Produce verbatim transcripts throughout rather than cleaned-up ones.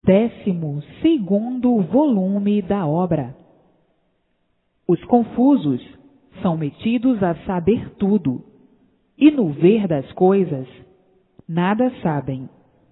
Décimo segundo volume da obra. Os confusos são metidos a saber tudo, e no ver das coisas, nada sabem.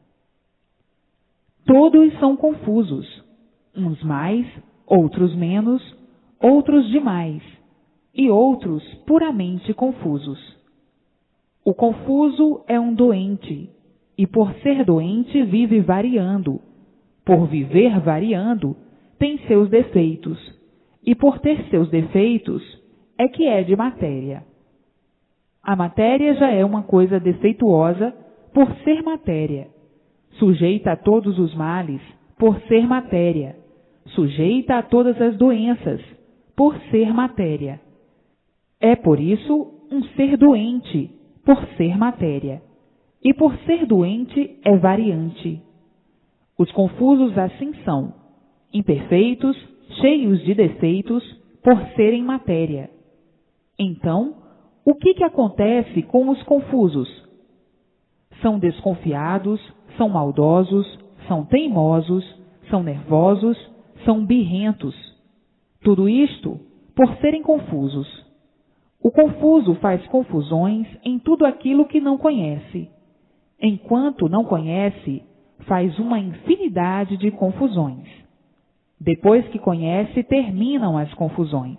Todos são confusos, uns mais, outros menos, outros demais, e outros puramente confusos. O confuso é um doente, e por ser doente vive variando. Por viver variando, tem seus defeitos, e por ter seus defeitos, é que é de matéria. A matéria já é uma coisa defeituosa por ser matéria, sujeita a todos os males por ser matéria, sujeita a todas as doenças por ser matéria. É por isso um ser doente por ser matéria, e por ser doente é variante. Os confusos assim são, imperfeitos, cheios de defeitos, por serem matéria. Então, o que que acontece com os confusos? São desconfiados, são maldosos, são teimosos, são nervosos, são birrentos. Tudo isto por serem confusos. O confuso faz confusões em tudo aquilo que não conhece. Enquanto não conhece, faz uma infinidade de confusões. Depois que conhece, terminam as confusões.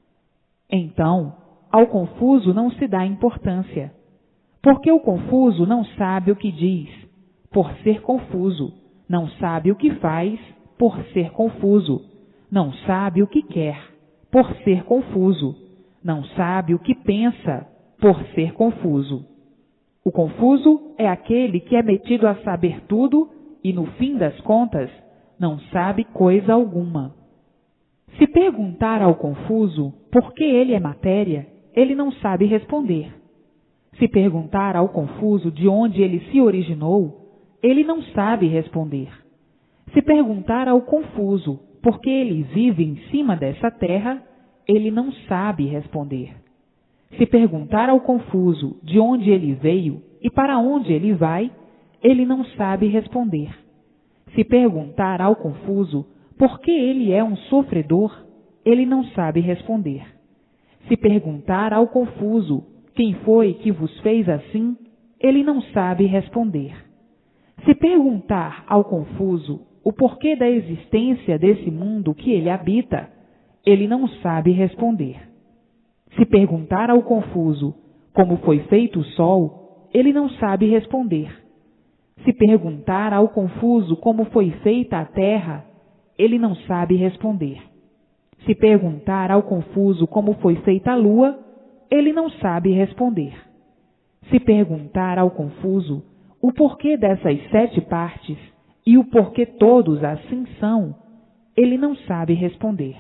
Então, ao confuso não se dá importância, porque o confuso não sabe o que diz, por ser confuso, não sabe o que faz, por ser confuso, não sabe o que quer, por ser confuso, não sabe o que pensa, por ser confuso. O confuso é aquele que é metido a saber tudo e, no fim das contas, não sabe coisa alguma. Se perguntar ao confuso por que ele é matéria, ele não sabe responder. Se perguntar ao confuso de onde ele se originou, ele não sabe responder. Se perguntar ao confuso por que ele vive em cima dessa terra, ele não sabe responder. Se perguntar ao confuso de onde ele veio e para onde ele vai, ele não sabe responder. Se perguntar ao confuso por que ele é um sofredor, ele não sabe responder. Se perguntar ao confuso quem foi que vos fez assim, ele não sabe responder. Se perguntar ao confuso o porquê da existência desse mundo que ele habita, ele não sabe responder. Se perguntar ao confuso como foi feito o sol, ele não sabe responder. Se perguntar ao confuso como foi feita a terra, ele não sabe responder. Se perguntar ao confuso como foi feita a lua, ele não sabe responder. Se perguntar ao confuso o porquê dessas sete partes e o porquê todos assim são, ele não sabe responder.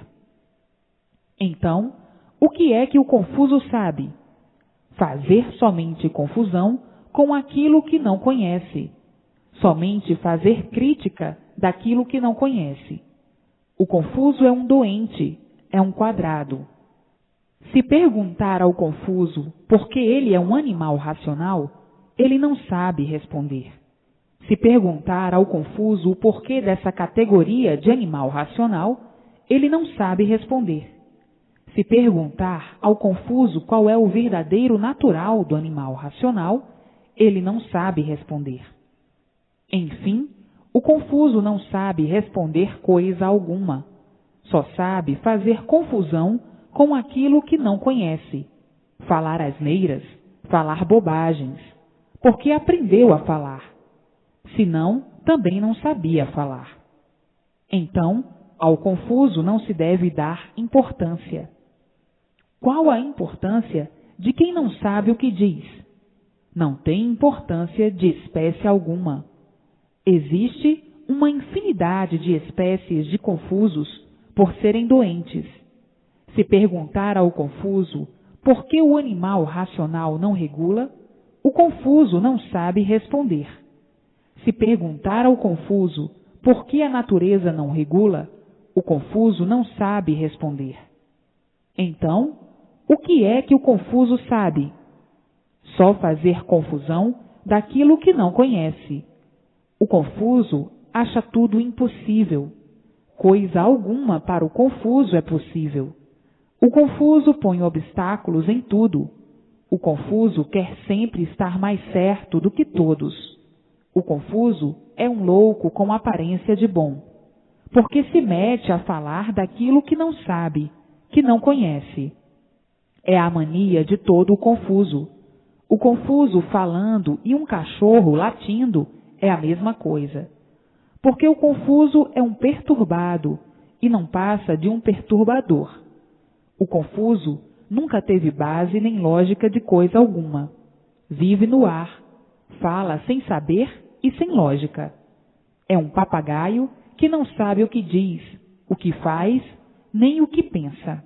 Então, o que é que o confuso sabe? Fazer somente confusão com aquilo que não conhece. Somente fazer crítica daquilo que não conhece. O confuso é um doente, é um quadrado. Se perguntar ao confuso por que ele é um animal racional, ele não sabe responder. Se perguntar ao confuso o porquê dessa categoria de animal racional, ele não sabe responder. Se perguntar ao confuso qual é o verdadeiro natural do animal racional, ele não sabe responder. Enfim, o confuso não sabe responder coisa alguma. Só sabe fazer confusão com aquilo que não conhece, falar asneiras, falar bobagens, porque aprendeu a falar. Senão, também não sabia falar. Então, ao confuso não se deve dar importância. Qual a importância de quem não sabe o que diz? Não tem importância de espécie alguma. Existe uma infinidade de espécies de confusos por serem doentes. Se perguntar ao confuso por que o animal racional não regula, o confuso não sabe responder. Se perguntar ao confuso por que a natureza não regula, o confuso não sabe responder. Então, o que é que o confuso sabe? Só fazer confusão daquilo que não conhece. O confuso acha tudo impossível. Coisa alguma para o confuso é possível. O confuso põe obstáculos em tudo. O confuso quer sempre estar mais certo do que todos. O confuso é um louco com aparência de bom, porque se mete a falar daquilo que não sabe, que não conhece. É a mania de todo o confuso. O confuso falando e um cachorro latindo é a mesma coisa. Porque o confuso é um perturbado e não passa de um perturbador. O confuso nunca teve base nem lógica de coisa alguma. Vive no ar, fala sem saber e sem lógica. É um papagaio que não sabe o que diz, o que faz, nem o que pensa.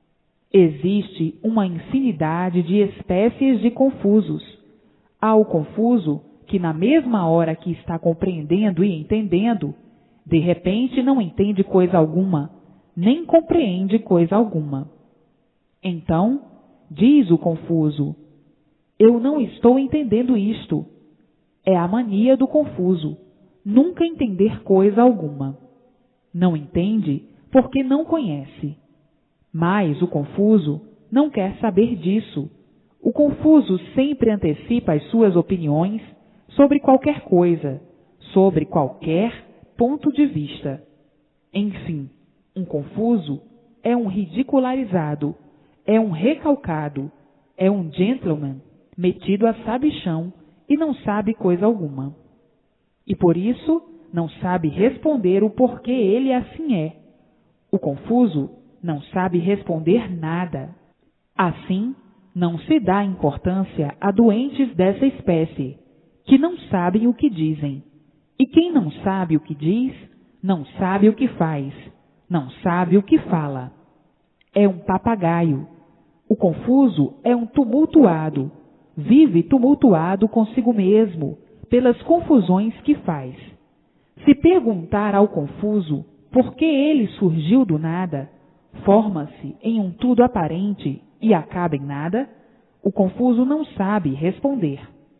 Existe uma infinidade de espécies de confusos. Há o confuso que na mesma hora que está compreendendo e entendendo, de repente não entende coisa alguma, nem compreende coisa alguma. Então, diz o confuso, eu não estou entendendo isto. É a mania do confuso, nunca entender coisa alguma. Não entende porque não conhece. Mas o confuso não quer saber disso. O confuso sempre antecipa as suas opiniões sobre qualquer coisa, sobre qualquer ponto de vista. Enfim, um confuso é um ridicularizado, é um recalcado, é um gentleman metido a sabichão e não sabe coisa alguma. E por isso não sabe responder o porquê ele assim é. O confuso não sabe responder nada. Assim, não se dá importância a doentes dessa espécie, que não sabem o que dizem. E quem não sabe o que diz, não sabe o que faz, não sabe o que fala. É um papagaio. O confuso é um tumultuado, vive tumultuado consigo mesmo, pelas confusões que faz. Se perguntar ao confuso por que ele surgiu do nada, forma-se em um tudo aparente e acaba em nada, o confuso não sabe responder.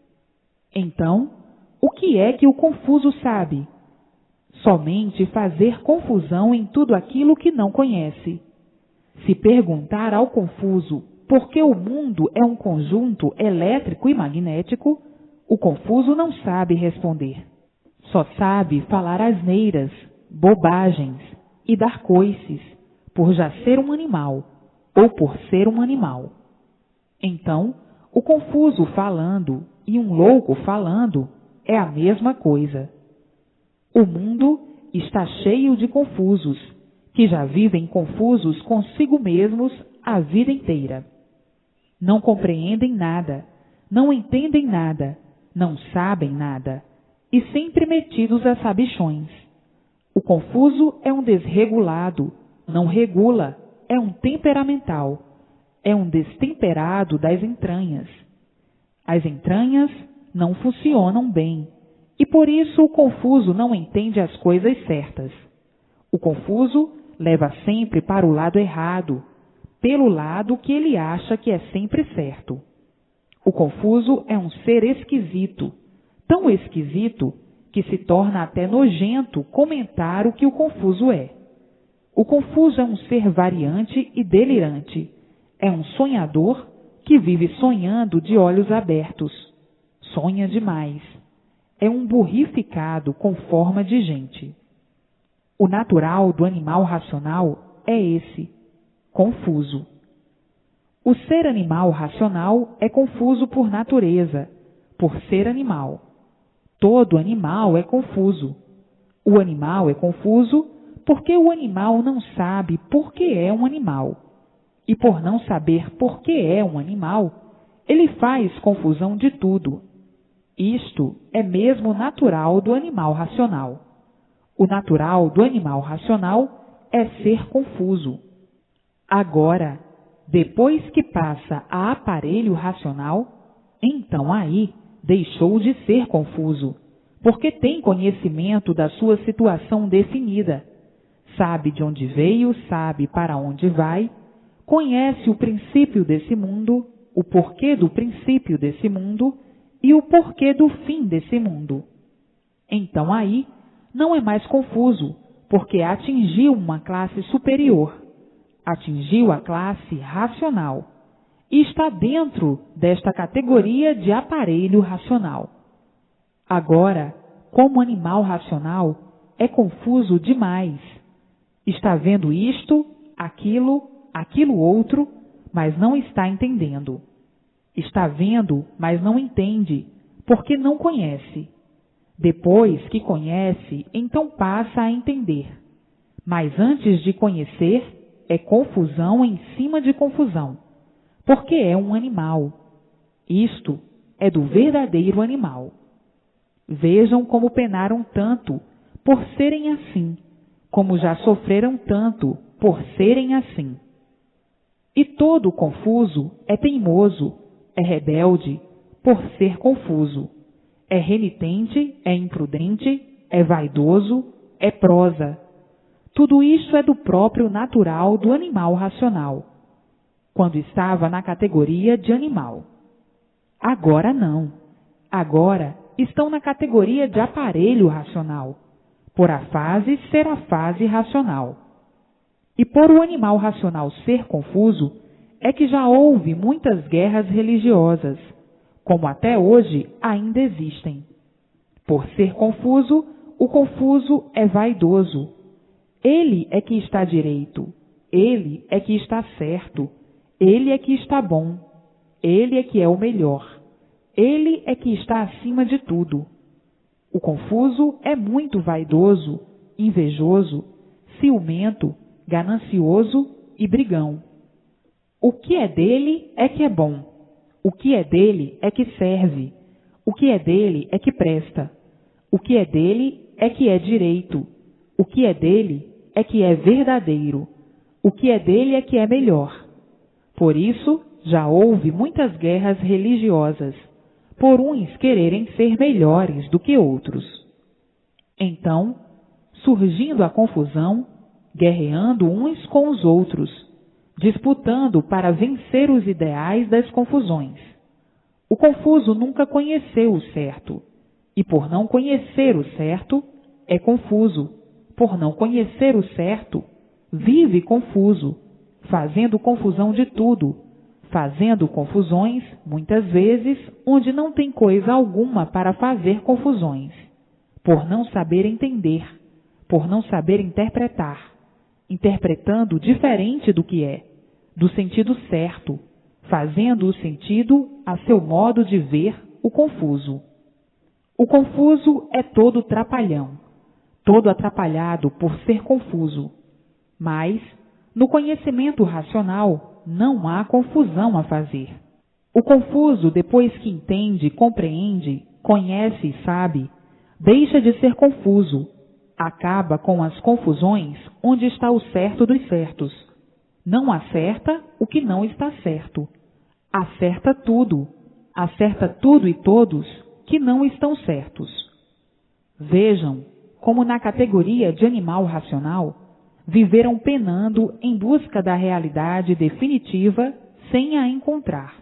Então, o que é que o confuso sabe? Somente fazer confusão em tudo aquilo que não conhece. Se perguntar ao confuso por que o mundo é um conjunto elétrico e magnético, o confuso não sabe responder. Só sabe falar asneiras, bobagens e dar coices, por já ser um animal ou por ser um animal. Então, o confuso falando e um louco falando é a mesma coisa. O mundo está cheio de confusos, que já vivem confusos consigo mesmos a vida inteira. Não compreendem nada, não entendem nada, não sabem nada, e sempre metidos a sabichões. O confuso é um desregulado, não regula, é um temperamental, é um destemperado das entranhas. As entranhas não funcionam bem, e por isso o confuso não entende as coisas certas. O confuso leva sempre para o lado errado, pelo lado que ele acha que é sempre certo. O confuso é um ser esquisito, tão esquisito que se torna até nojento comentar o que o confuso é. O confuso é um ser variante e delirante, é um sonhador que vive sonhando de olhos abertos, sonha demais, é um burrificado com forma de gente. O natural do animal racional é esse, confuso. O ser animal racional é confuso por natureza, por ser animal. Todo animal é confuso. O animal é confuso porque o animal não sabe por que é um animal. E por não saber por que é um animal, ele faz confusão de tudo. Isto é mesmo natural do animal racional. O natural do animal racional é ser confuso. Agora, depois que passa a aparelho racional, então aí deixou de ser confuso, porque tem conhecimento da sua situação definida, sabe de onde veio, sabe para onde vai, conhece o princípio desse mundo, o porquê do princípio desse mundo e o porquê do fim desse mundo. Então aí não é mais confuso, porque atingiu uma classe superior, atingiu a classe racional e está dentro desta categoria de aparelho racional. Agora, como animal racional, é confuso demais. Está vendo isto, aquilo, aquilo outro, mas não está entendendo. Está vendo, mas não entende, porque não conhece. Depois que conhece, então passa a entender. Mas antes de conhecer, é confusão em cima de confusão, porque é um animal. Isto é do verdadeiro animal. Vejam como penaram tanto por serem assim, como já sofreram tanto por serem assim. E todo confuso é teimoso, é rebelde por ser confuso. É renitente, é imprudente, é vaidoso, é prosa. Tudo isso é do próprio natural do animal racional, quando estava na categoria de animal. Agora não. Agora estão na categoria de aparelho racional, por a fase ser a fase racional. E por o animal racional ser confuso, é que já houve muitas guerras religiosas, como até hoje ainda existem. Por ser confuso, o confuso é vaidoso. Ele é que está direito, ele é que está certo, ele é que está bom, ele é que é o melhor, ele é que está acima de tudo. O confuso é muito vaidoso, invejoso, ciumento, ganancioso e brigão. O que é dele é que é bom. O que é dele é que serve. O que é dele é que presta. O que é dele é que é direito. O que é dele é que é verdadeiro. O que é dele é que é melhor. Por isso, já houve muitas guerras religiosas, por uns quererem ser melhores do que outros. Então, surgindo a confusão, guerreando uns com os outros, disputando para vencer os ideais das confusões. O confuso nunca conheceu o certo, e por não conhecer o certo, é confuso. Por não conhecer o certo, vive confuso, fazendo confusão de tudo, fazendo confusões, muitas vezes, onde não tem coisa alguma para fazer confusões, por não saber entender, por não saber interpretar, interpretando diferente do que é, do sentido certo, fazendo o sentido a seu modo de ver o confuso. O confuso é todo trapalhão, todo atrapalhado por ser confuso. Mas, no conhecimento racional, não há confusão a fazer. O confuso, depois que entende, compreende, conhece e sabe, deixa de ser confuso, acaba com as confusões onde está o certo dos certos. Não acerta o que não está certo. Acerta tudo. Acerta tudo e todos que não estão certos. Vejam como na categoria de animal racional, viveram penando em busca da realidade definitiva sem a encontrar.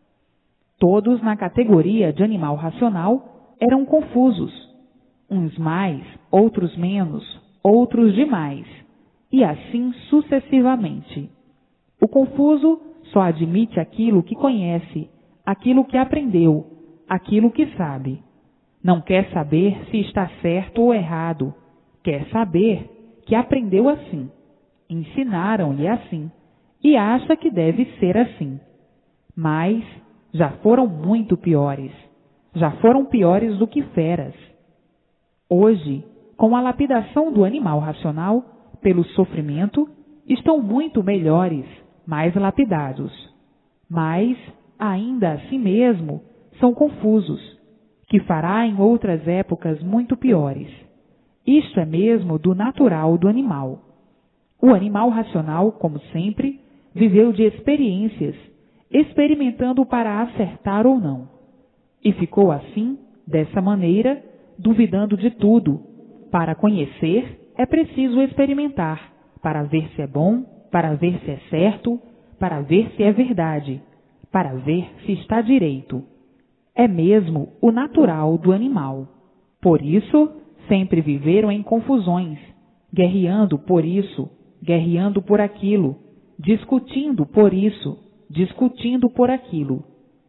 Todos na categoria de animal racional eram confusos, uns mais, outros menos, outros demais, e assim sucessivamente. O confuso só admite aquilo que conhece, aquilo que aprendeu, aquilo que sabe. Não quer saber se está certo ou errado, quer saber que aprendeu assim, ensinaram-lhe assim, e acha que deve ser assim. Mas já foram muito piores, já foram piores do que feras. Hoje, com a lapidação do animal racional, pelo sofrimento, estão muito melhores, mais lapidados. Mas, ainda assim mesmo, são confusos, que fará em outras épocas muito piores. Isto é mesmo do natural do animal. O animal racional, como sempre, viveu de experiências, experimentando para acertar ou não. E ficou assim, dessa maneira, duvidando de tudo. Para conhecer, é preciso experimentar, para ver se é bom, para ver se é certo, para ver se é verdade, para ver se está direito. É mesmo o natural do animal. Por isso, sempre viveram em confusões, guerreando por isso, guerreando por aquilo, discutindo por isso, discutindo por aquilo.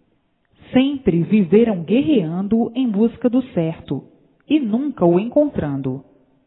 Sempre viveram guerreando em busca do certo e nunca o encontrando.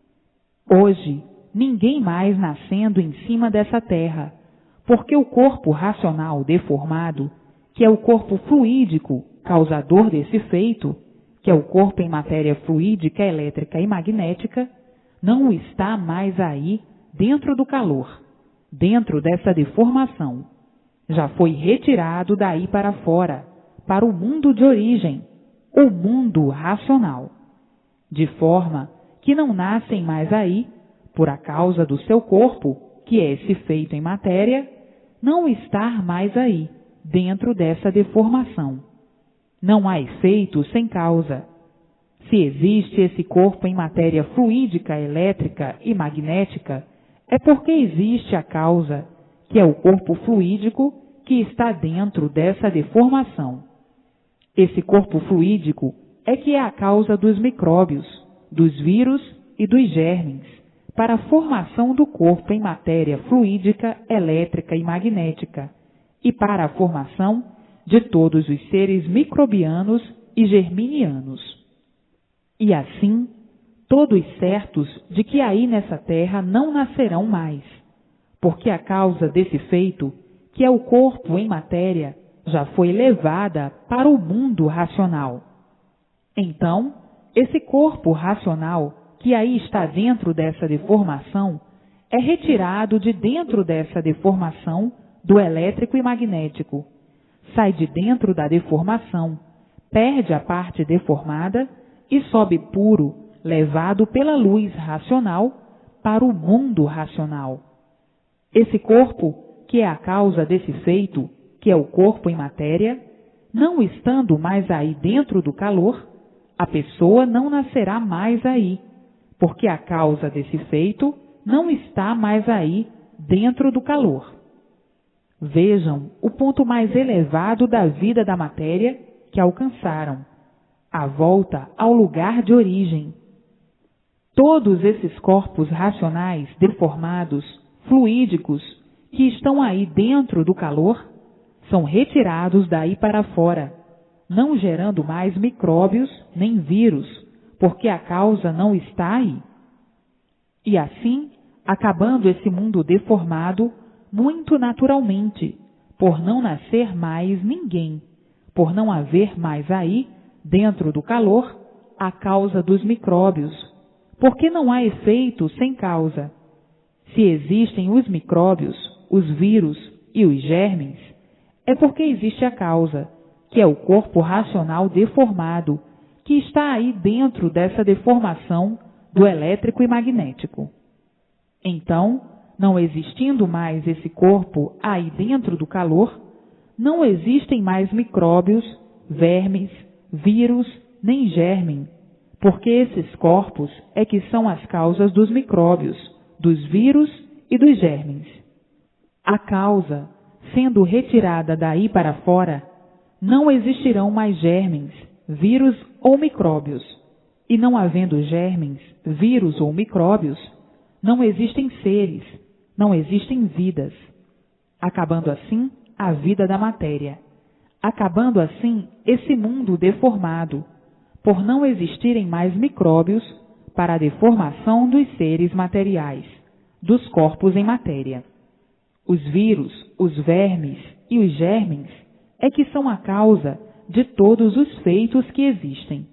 Hoje, ninguém mais nascendo em cima dessa terra, porque o corpo racional deformado, que é o corpo fluídico causador desse feito, que é o corpo em matéria fluídica, elétrica e magnética, não está mais aí dentro do calor, dentro dessa deformação. Já foi retirado daí para fora, para o mundo de origem, o mundo racional, de forma que não nascem mais aí, por a causa do seu corpo, que é esse feito em matéria, não estar mais aí, dentro dessa deformação. Não há efeito sem causa. Se existe esse corpo em matéria fluídica, elétrica e magnética, é porque existe a causa, que é o corpo fluídico que está dentro dessa deformação. Esse corpo fluídico é que é a causa dos micróbios, dos vírus e dos germes, para a formação do corpo em matéria fluídica, elétrica e magnética, e para a formação de todos os seres microbianos e germinianos. E assim, todos certos de que aí nessa terra não nascerão mais, porque a causa desse feito, que é o corpo em matéria, já foi levada para o mundo racional. Então, esse corpo racional, que aí está dentro dessa deformação, é retirado de dentro dessa deformação do elétrico e magnético. Sai de dentro da deformação, perde a parte deformada e sobe puro, levado pela luz racional para o mundo racional. Esse corpo, que é a causa desse feito, que é o corpo em matéria, não estando mais aí dentro do calor, a pessoa não nascerá mais aí, porque a causa desse feito não está mais aí dentro do calor. Vejam o ponto mais elevado da vida da matéria que alcançaram, a volta ao lugar de origem. Todos esses corpos racionais deformados, fluídicos, que estão aí dentro do calor, são retirados daí para fora, não gerando mais micróbios nem vírus, porque a causa não está aí. E assim, acabando esse mundo deformado muito naturalmente, por não nascer mais ninguém, por não haver mais aí, dentro do calor, a causa dos micróbios, porque não há efeito sem causa. Se existem os micróbios, os vírus e os germes, é porque existe a causa, que é o corpo racional deformado, que está aí dentro dessa deformação do elétrico e magnético. Então, não existindo mais esse corpo aí dentro do calor, não existem mais micróbios, vermes, vírus, nem germe, porque esses corpos é que são as causas dos micróbios, dos vírus e dos germes. A causa, sendo retirada daí para fora, não existirão mais germes, vírus ou micróbios. E não havendo germes, vírus ou micróbios, não existem seres, não existem vidas. Acabando assim a vida da matéria. Acabando assim esse mundo deformado, por não existirem mais micróbios para a deformação dos seres materiais, dos corpos em matéria. Os vírus, os vermes e os germes é que são a causa de todos os feitos que existem.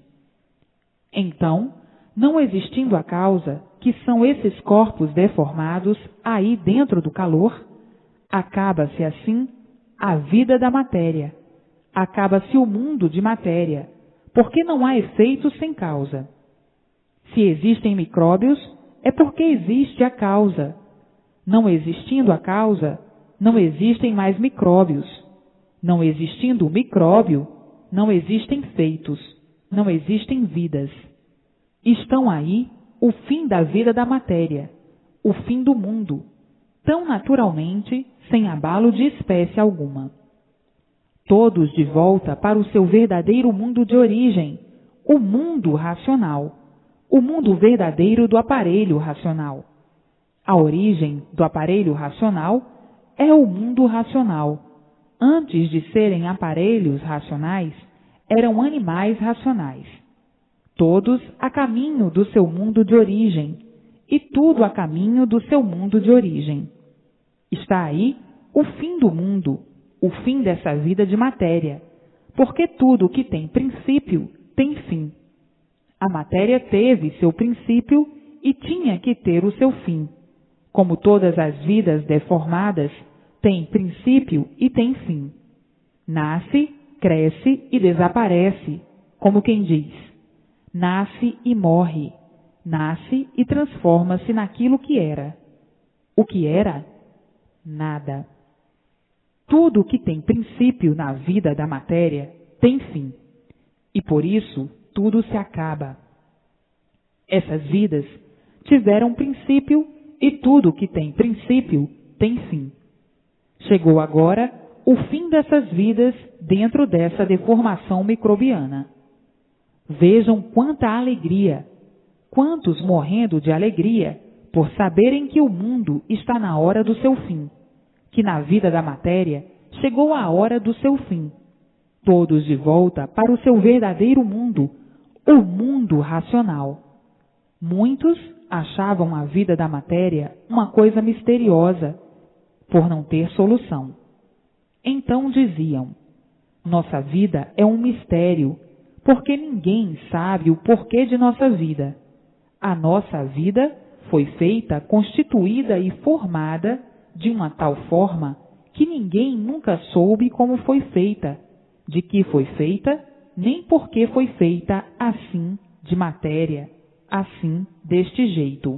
Então, não existindo a causa, que são esses corpos deformados aí dentro do calor, acaba-se assim a vida da matéria, acaba-se o mundo de matéria, porque não há efeito sem causa. Se existem micróbios, é porque existe a causa. Não existindo a causa, não existem mais micróbios. Não existindo o micróbio, não existem feitos, não existem vidas. Estão aí o fim da vida da matéria, o fim do mundo, tão naturalmente, sem abalo de espécie alguma. Todos de volta para o seu verdadeiro mundo de origem, o mundo racional, o mundo verdadeiro do aparelho racional. A origem do aparelho racional é o mundo racional. Antes de serem aparelhos racionais, eram animais racionais. Todos a caminho do seu mundo de origem, e tudo a caminho do seu mundo de origem. Está aí o fim do mundo, o fim dessa vida de matéria, porque tudo que tem princípio tem fim. A matéria teve seu princípio e tinha que ter o seu fim. Como todas as vidas deformadas têm princípio e têm fim. Nasce, cresce e desaparece, como quem diz. Nasce e morre, nasce e transforma-se naquilo que era. O que era? Nada. Tudo que tem princípio na vida da matéria tem fim, e por isso tudo se acaba. Essas vidas tiveram princípio e tudo que tem princípio tem fim. Chegou agora o fim dessas vidas dentro dessa deformação microbiana. Vejam quanta alegria, quantos morrendo de alegria por saberem que o mundo está na hora do seu fim, que na vida da matéria chegou a hora do seu fim. Todos de volta para o seu verdadeiro mundo, o mundo racional. Muitos achavam a vida da matéria uma coisa misteriosa, por não ter solução. Então diziam: nossa vida é um mistério, porque ninguém sabe o porquê de nossa vida. A nossa vida foi feita, constituída e formada de uma tal forma que ninguém nunca soube como foi feita, de que foi feita, nem por que foi feita assim, de matéria, assim, deste jeito.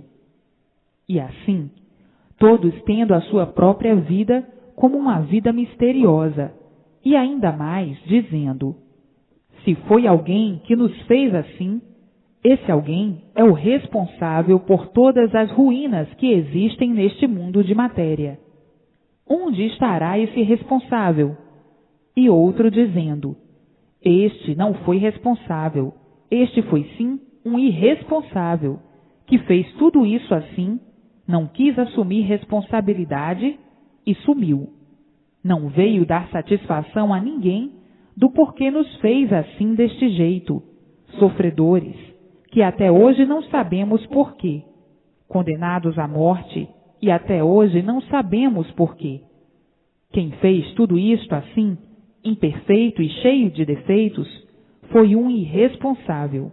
E assim, todos tendo a sua própria vida como uma vida misteriosa, e ainda mais dizendo: se foi alguém que nos fez assim, esse alguém é o responsável por todas as ruínas que existem neste mundo de matéria. Onde estará esse responsável? E outro dizendo: este não foi responsável, este foi sim um irresponsável, que fez tudo isso assim, não quis assumir responsabilidade e sumiu. Não veio dar satisfação a ninguém do porquê nos fez assim deste jeito, sofredores, que até hoje não sabemos porquê, condenados à morte, e até hoje não sabemos porquê. Quem fez tudo isto assim, imperfeito e cheio de defeitos, foi um irresponsável.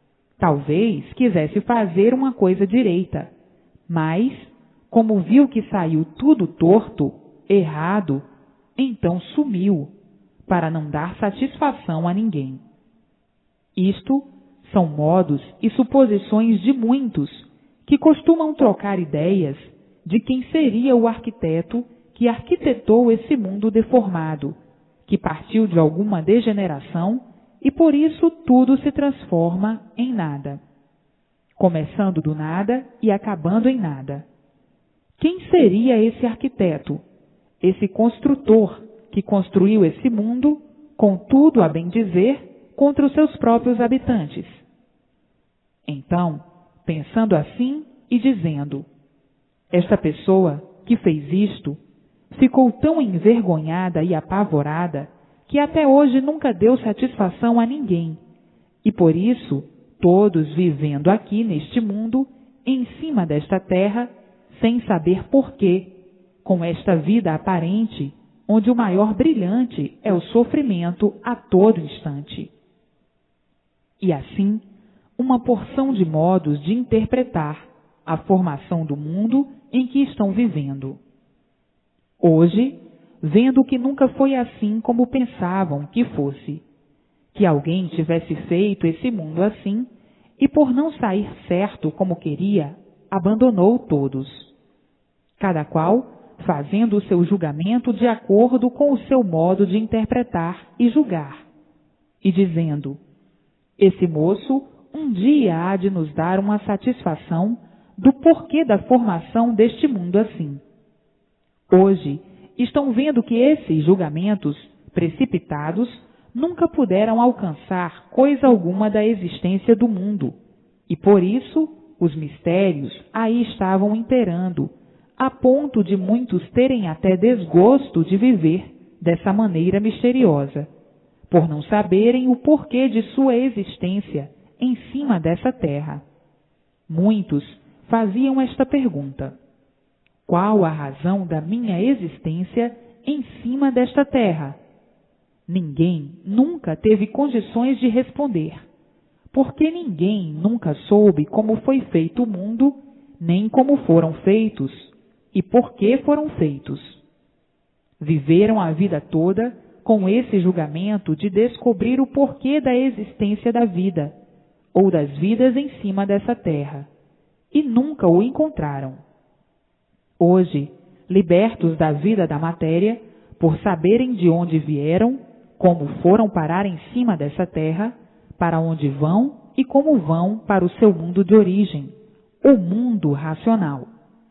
Talvez quisesse fazer uma coisa direita, mas, como viu que saiu tudo torto, errado, então sumiu, para não dar satisfação a ninguém. Isto são modos e suposições de muitos que costumam trocar ideias de quem seria o arquiteto que arquitetou esse mundo deformado, que partiu de alguma degeneração e por isso tudo se transforma em nada, começando do nada e acabando em nada. Quem seria esse arquiteto, esse construtor que construiu esse mundo, com tudo a bem dizer, contra os seus próprios habitantes? Então, pensando assim e dizendo: esta pessoa que fez isto ficou tão envergonhada e apavorada que até hoje nunca deu satisfação a ninguém, e por isso todos vivendo aqui neste mundo, em cima desta terra, sem saber porquê, com esta vida aparente, onde o maior brilhante é o sofrimento a todo instante. E assim, uma porção de modos de interpretar a formação do mundo em que estão vivendo. Hoje, vendo que nunca foi assim como pensavam que fosse, que alguém tivesse feito esse mundo assim, e por não sair certo como queria, abandonou todos. Cada qual fazendo o seu julgamento de acordo com o seu modo de interpretar e julgar, e dizendo: esse moço um dia há de nos dar uma satisfação do porquê da formação deste mundo assim. Hoje estão vendo que esses julgamentos precipitados nunca puderam alcançar coisa alguma da existência do mundo, E por isso os mistérios aí estavam imperando, a ponto de muitos terem até desgosto de viver dessa maneira misteriosa, por não saberem o porquê de sua existência em cima dessa terra. Muitos faziam esta pergunta: qual a razão da minha existência em cima desta terra? Ninguém nunca teve condições de responder, porque ninguém nunca soube como foi feito o mundo, nem como foram feitos e por que foram feitos. Viveram a vida toda com esse julgamento de descobrir o porquê da existência da vida, ou das vidas em cima dessa terra, e nunca o encontraram. Hoje, libertos da vida da matéria, por saberem de onde vieram, como foram parar em cima dessa terra, para onde vão e como vão para o seu mundo de origem, o mundo racional.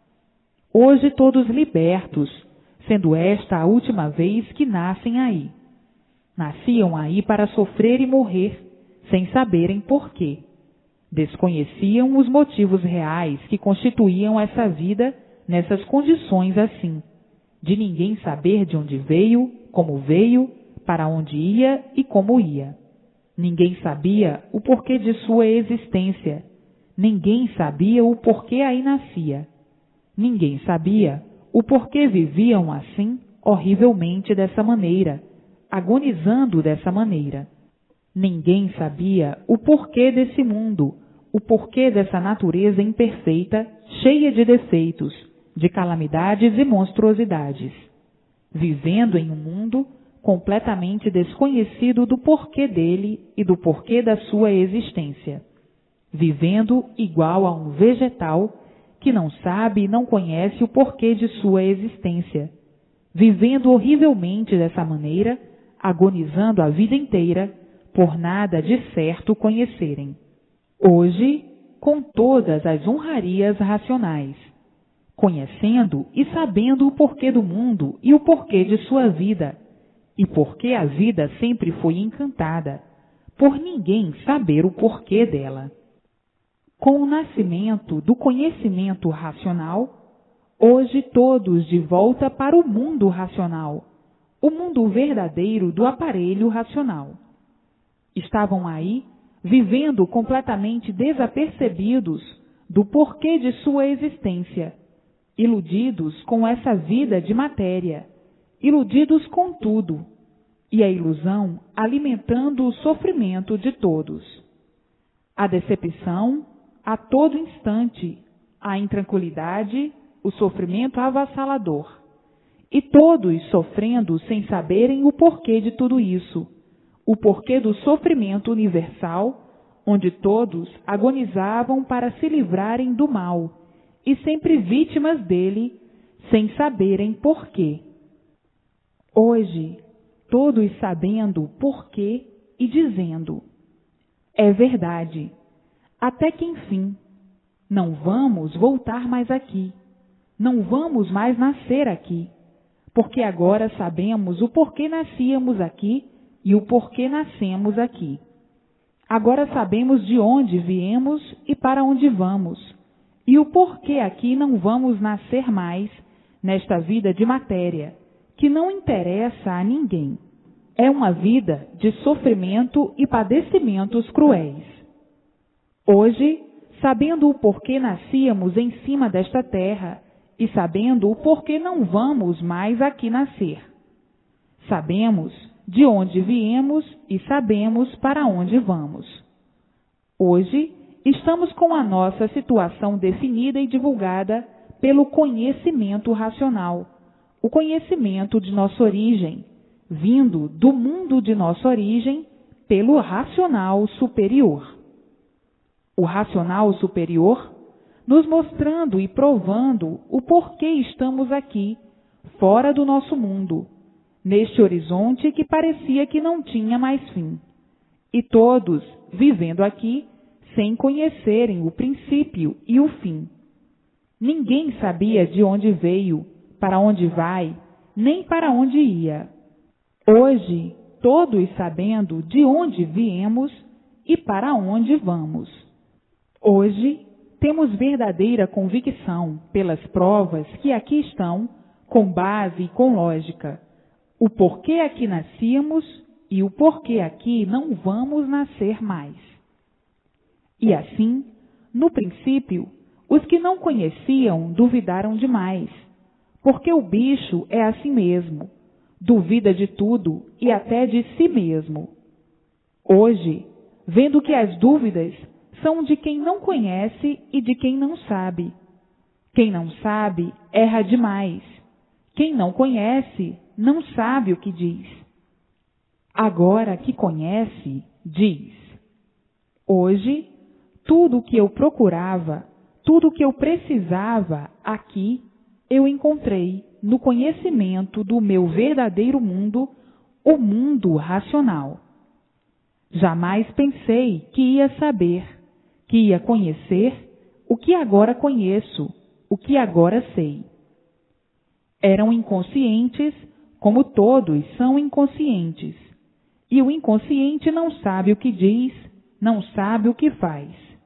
Hoje todos libertos, sendo esta a última vez que nascem aí. Nasciam aí para sofrer e morrer, sem saberem porquê. Desconheciam os motivos reais que constituíam essa vida nessas condições assim, de ninguém saber de onde veio, como veio, para onde ia e como ia. Ninguém sabia o porquê de sua existência. Ninguém sabia o porquê aí nascia. Ninguém sabia o porquê viviam assim, horrivelmente dessa maneira, agonizando dessa maneira. Ninguém sabia o porquê desse mundo, o porquê dessa natureza imperfeita, cheia de defeitos, de calamidades e monstruosidades, vivendo em um mundo completamente desconhecido do porquê dele e do porquê da sua existência, vivendo igual a um vegetal que não sabe e não conhece o porquê de sua existência, vivendo horrivelmente dessa maneira, agonizando a vida inteira, por nada de certo conhecerem. Hoje, com todas as honrarias racionais, conhecendo e sabendo o porquê do mundo e o porquê de sua vida, e porque a vida sempre foi encantada, por ninguém saber o porquê dela. Com o nascimento do conhecimento racional, hoje todos de volta para o mundo racional, o mundo verdadeiro do aparelho racional. Estavam aí, vivendo completamente desapercebidos do porquê de sua existência, iludidos com essa vida de matéria, iludidos com tudo, e a ilusão alimentando o sofrimento de todos. A decepção a todo instante, a intranquilidade, o sofrimento avassalador, e todos sofrendo sem saberem o porquê de tudo isso, o porquê do sofrimento universal, onde todos agonizavam para se livrarem do mal, e sempre vítimas dele, sem saberem porquê. Hoje, todos sabendo porquê e dizendo: é verdade, até que enfim, não vamos voltar mais aqui, não vamos mais nascer aqui, porque agora sabemos o porquê nascíamos aqui e o porquê nascemos aqui. Agora sabemos de onde viemos e para onde vamos, e o porquê aqui não vamos nascer mais nesta vida de matéria, que não interessa a ninguém. É uma vida de sofrimento e padecimentos cruéis. Hoje, sabendo o porquê nascíamos em cima desta terra e sabendo o porquê não vamos mais aqui nascer, sabemos de onde viemos e sabemos para onde vamos. Hoje, estamos com a nossa situação definida e divulgada pelo conhecimento racional, o conhecimento de nossa origem, vindo do mundo de nossa origem pelo racional superior. O racional superior, nos mostrando e provando o porquê estamos aqui, fora do nosso mundo, neste horizonte que parecia que não tinha mais fim, e todos vivendo aqui sem conhecerem o princípio e o fim. Ninguém sabia de onde veio, para onde vai, nem para onde ia. Hoje, todos sabendo de onde viemos e para onde vamos. Hoje, temos verdadeira convicção pelas provas que aqui estão, com base e com lógica, o porquê aqui nascíamos e o porquê aqui não vamos nascer mais. E assim, no princípio, os que não conheciam duvidaram demais, porque o bicho é assim mesmo, duvida de tudo e até de si mesmo. Hoje, vendo que as dúvidas são de quem não conhece e de quem não sabe. Quem não sabe erra demais. Quem não conhece não sabe o que diz. Agora que conhece, diz. Hoje, tudo o que eu procurava, tudo o que eu precisava aqui, eu encontrei no conhecimento do meu verdadeiro mundo, o mundo racional. Jamais pensei que ia saber, que ia conhecer o que agora conheço, o que agora sei. Eram inconscientes, como todos são inconscientes. E o inconsciente não sabe o que diz, não sabe o que faz.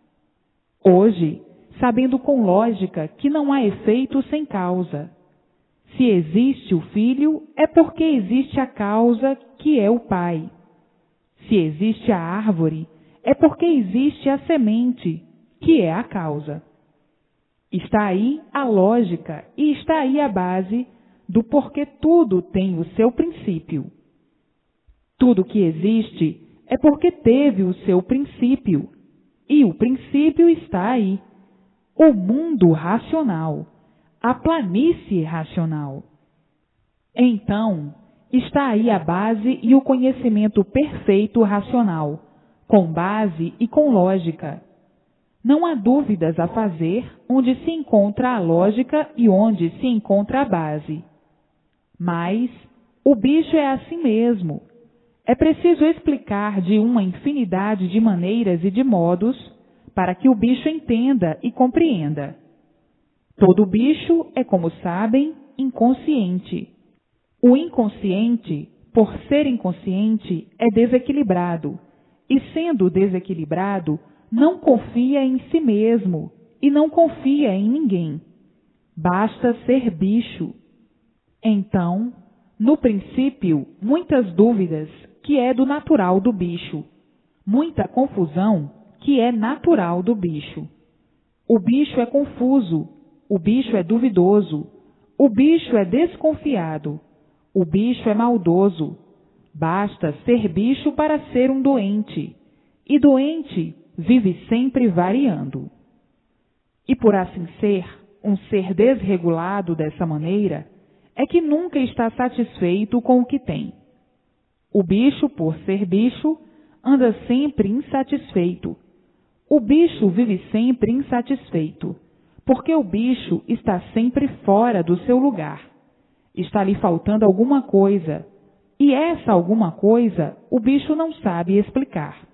Hoje, sabendo com lógica que não há efeito sem causa. Se existe o filho, é porque existe a causa, que é o pai. Se existe a árvore, é porque existe a semente, que é a causa. Está aí a lógica e está aí a base do porquê tudo tem o seu princípio. Tudo que existe é porque teve o seu princípio, e o princípio está aí, o mundo racional, a planície racional. Então, está aí a base e o conhecimento perfeito racional, com base e com lógica. Não há dúvidas a fazer onde se encontra a lógica e onde se encontra a base. Mas o bicho é assim mesmo. É preciso explicar de uma infinidade de maneiras e de modos para que o bicho entenda e compreenda. Todo bicho é, como sabem, inconsciente. O inconsciente, por ser inconsciente, é desequilibrado, e sendo desequilibrado, não confia em si mesmo e não confia em ninguém. Basta ser bicho. Então, no princípio, muitas dúvidas, que é do natural do bicho. Muita confusão, que é natural do bicho. O bicho é confuso, o bicho é duvidoso, o bicho é desconfiado, o bicho é maldoso. Basta ser bicho para ser um doente, e doente vive sempre variando. E por assim ser, um ser desregulado dessa maneira, é que nunca está satisfeito com o que tem. O bicho, por ser bicho, anda sempre insatisfeito. O bicho vive sempre insatisfeito, porque o bicho está sempre fora do seu lugar. Está lhe faltando alguma coisa, e essa alguma coisa o bicho não sabe explicar.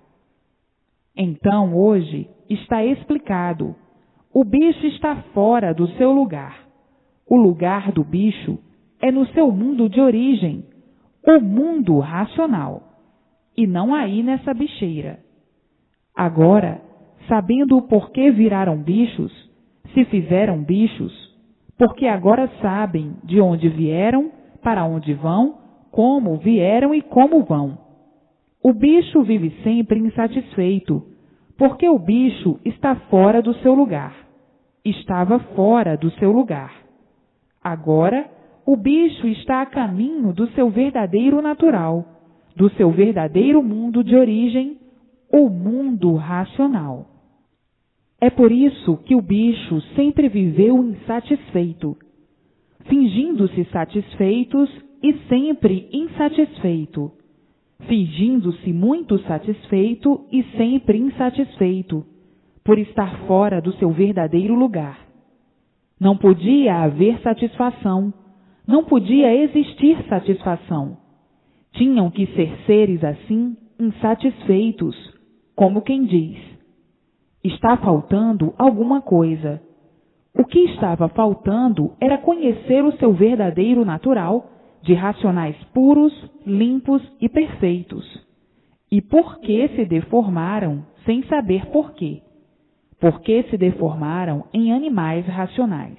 Então, hoje, está explicado. O bicho está fora do seu lugar. O lugar do bicho é no seu mundo de origem, o mundo racional, e não aí nessa bicheira. Agora, sabendo o porquê viraram bichos, se fizeram bichos, porque agora sabem de onde vieram, para onde vão, como vieram e como vão. O bicho vive sempre insatisfeito, porque o bicho está fora do seu lugar. Estava fora do seu lugar. Agora, o bicho está a caminho do seu verdadeiro natural, do seu verdadeiro mundo de origem, o mundo racional. É por isso que o bicho sempre viveu insatisfeito, fingindo-se satisfeitos e sempre insatisfeito, fingindo-se muito satisfeito e sempre insatisfeito, por estar fora do seu verdadeiro lugar. Não podia haver satisfação, não podia existir satisfação. Tinham que ser seres assim, insatisfeitos, como quem diz: está faltando alguma coisa. O que estava faltando era conhecer o seu verdadeiro natural, de racionais puros, limpos e perfeitos. E por que se deformaram, sem saber por quê? porque se deformaram em animais racionais.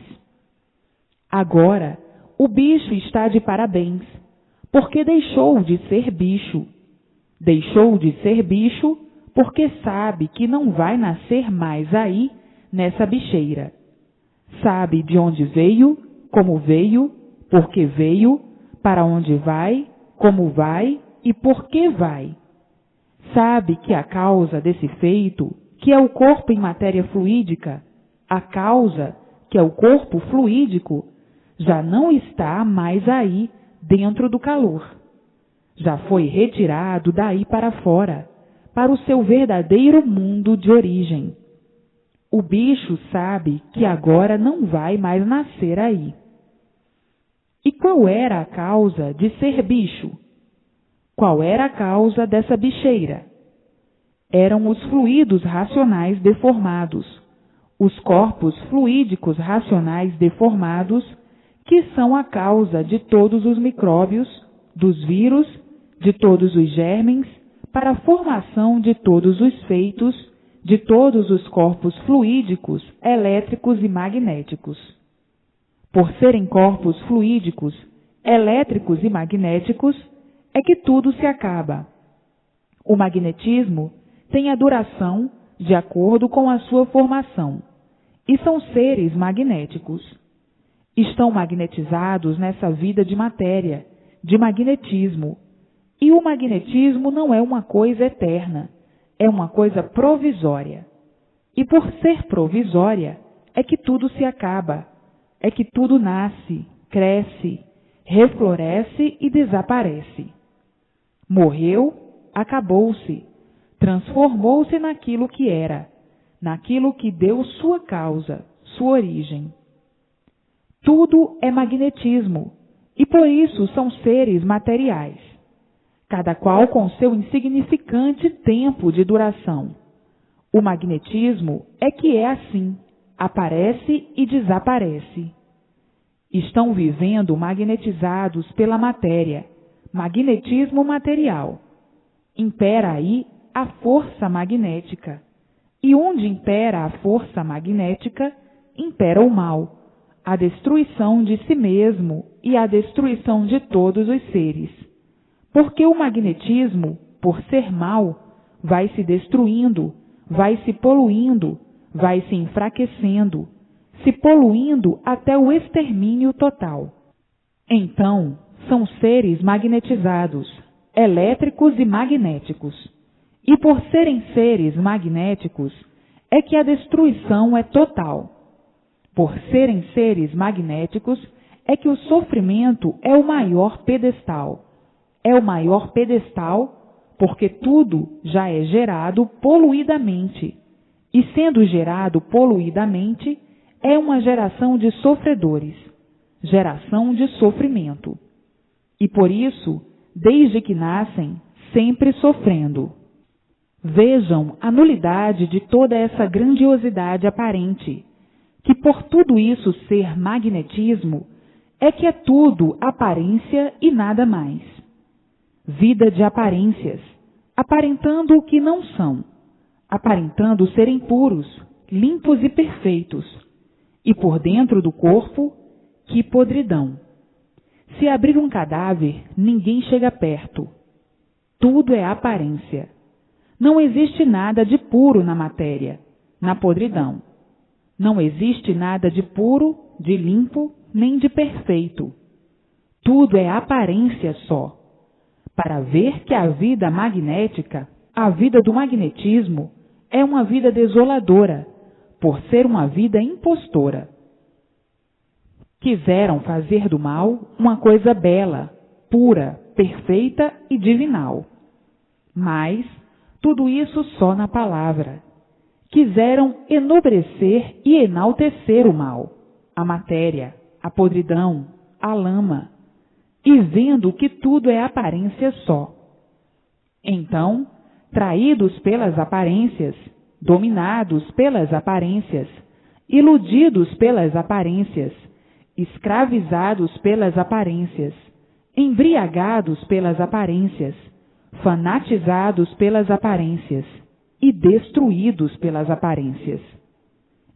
Agora, o bicho está de parabéns, porque deixou de ser bicho. Deixou de ser bicho porque sabe que não vai nascer mais aí, nessa bicheira. Sabe de onde veio, como veio, por que veio, para onde vai, como vai e por que vai. Sabe que a causa desse feito, que é o corpo em matéria fluídica, a causa, que é o corpo fluídico, já não está mais aí dentro do calor. Já foi retirado daí para fora, para o seu verdadeiro mundo de origem. O bicho sabe que agora não vai mais nascer aí. E qual era a causa de ser bicho? Qual era a causa dessa bicheira? Eram os fluidos racionais deformados, os corpos fluídicos racionais deformados, que são a causa de todos os micróbios, dos vírus, de todos os germens, para a formação de todos os feitos, de todos os corpos fluídicos, elétricos e magnéticos. Por serem corpos fluídicos, elétricos e magnéticos, é que tudo se acaba. O magnetismo tem a duração de acordo com a sua formação, e são seres magnéticos. Estão magnetizados nessa vida de matéria, de magnetismo, e o magnetismo não é uma coisa eterna, é uma coisa provisória. E por ser provisória, é que tudo se acaba, é que tudo nasce, cresce, refloresce e desaparece. Morreu, acabou-se, transformou-se naquilo que era, naquilo que deu sua causa, sua origem. Tudo é magnetismo, e por isso são seres materiais, cada qual com seu insignificante tempo de duração. O magnetismo é que é assim, aparece e desaparece. Estão vivendo magnetizados pela matéria, magnetismo material. Impera aí a força magnética. E onde impera a força magnética, impera o mal, a destruição de si mesmo e a destruição de todos os seres. Porque o magnetismo, por ser mal, vai se destruindo, vai se poluindo, vai se enfraquecendo, se poluindo até o extermínio total. Então, são seres magnetizados, elétricos e magnéticos. E por serem seres magnéticos, é que a destruição é total. Por serem seres magnéticos, é que o sofrimento é o maior pedestal. É o maior pedestal porque tudo já é gerado poluidamente. E sendo gerado poluidamente, é uma geração de sofredores, geração de sofrimento. E por isso, desde que nascem, sempre sofrendo. Vejam a nulidade de toda essa grandiosidade aparente, que por tudo isso ser magnetismo, é que é tudo aparência e nada mais. Vida de aparências, aparentando o que não são, aparentando serem puros, limpos e perfeitos, e por dentro do corpo, que podridão. Se abrir um cadáver, ninguém chega perto. Tudo é aparência. Não existe nada de puro na matéria, na podridão. Não existe nada de puro, de limpo, nem de perfeito. Tudo é aparência só. Para ver que a vida magnética, a vida do magnetismo, é uma vida desoladora, por ser uma vida impostora. Quiseram fazer do mal uma coisa bela, pura, perfeita e divinal. Mas tudo isso só na palavra. Quiseram enobrecer e enaltecer o mal, a matéria, a podridão, a lama, e vendo que tudo é aparência só. Então, traídos pelas aparências, dominados pelas aparências, iludidos pelas aparências, escravizados pelas aparências, embriagados pelas aparências, fanatizados pelas aparências e destruídos pelas aparências.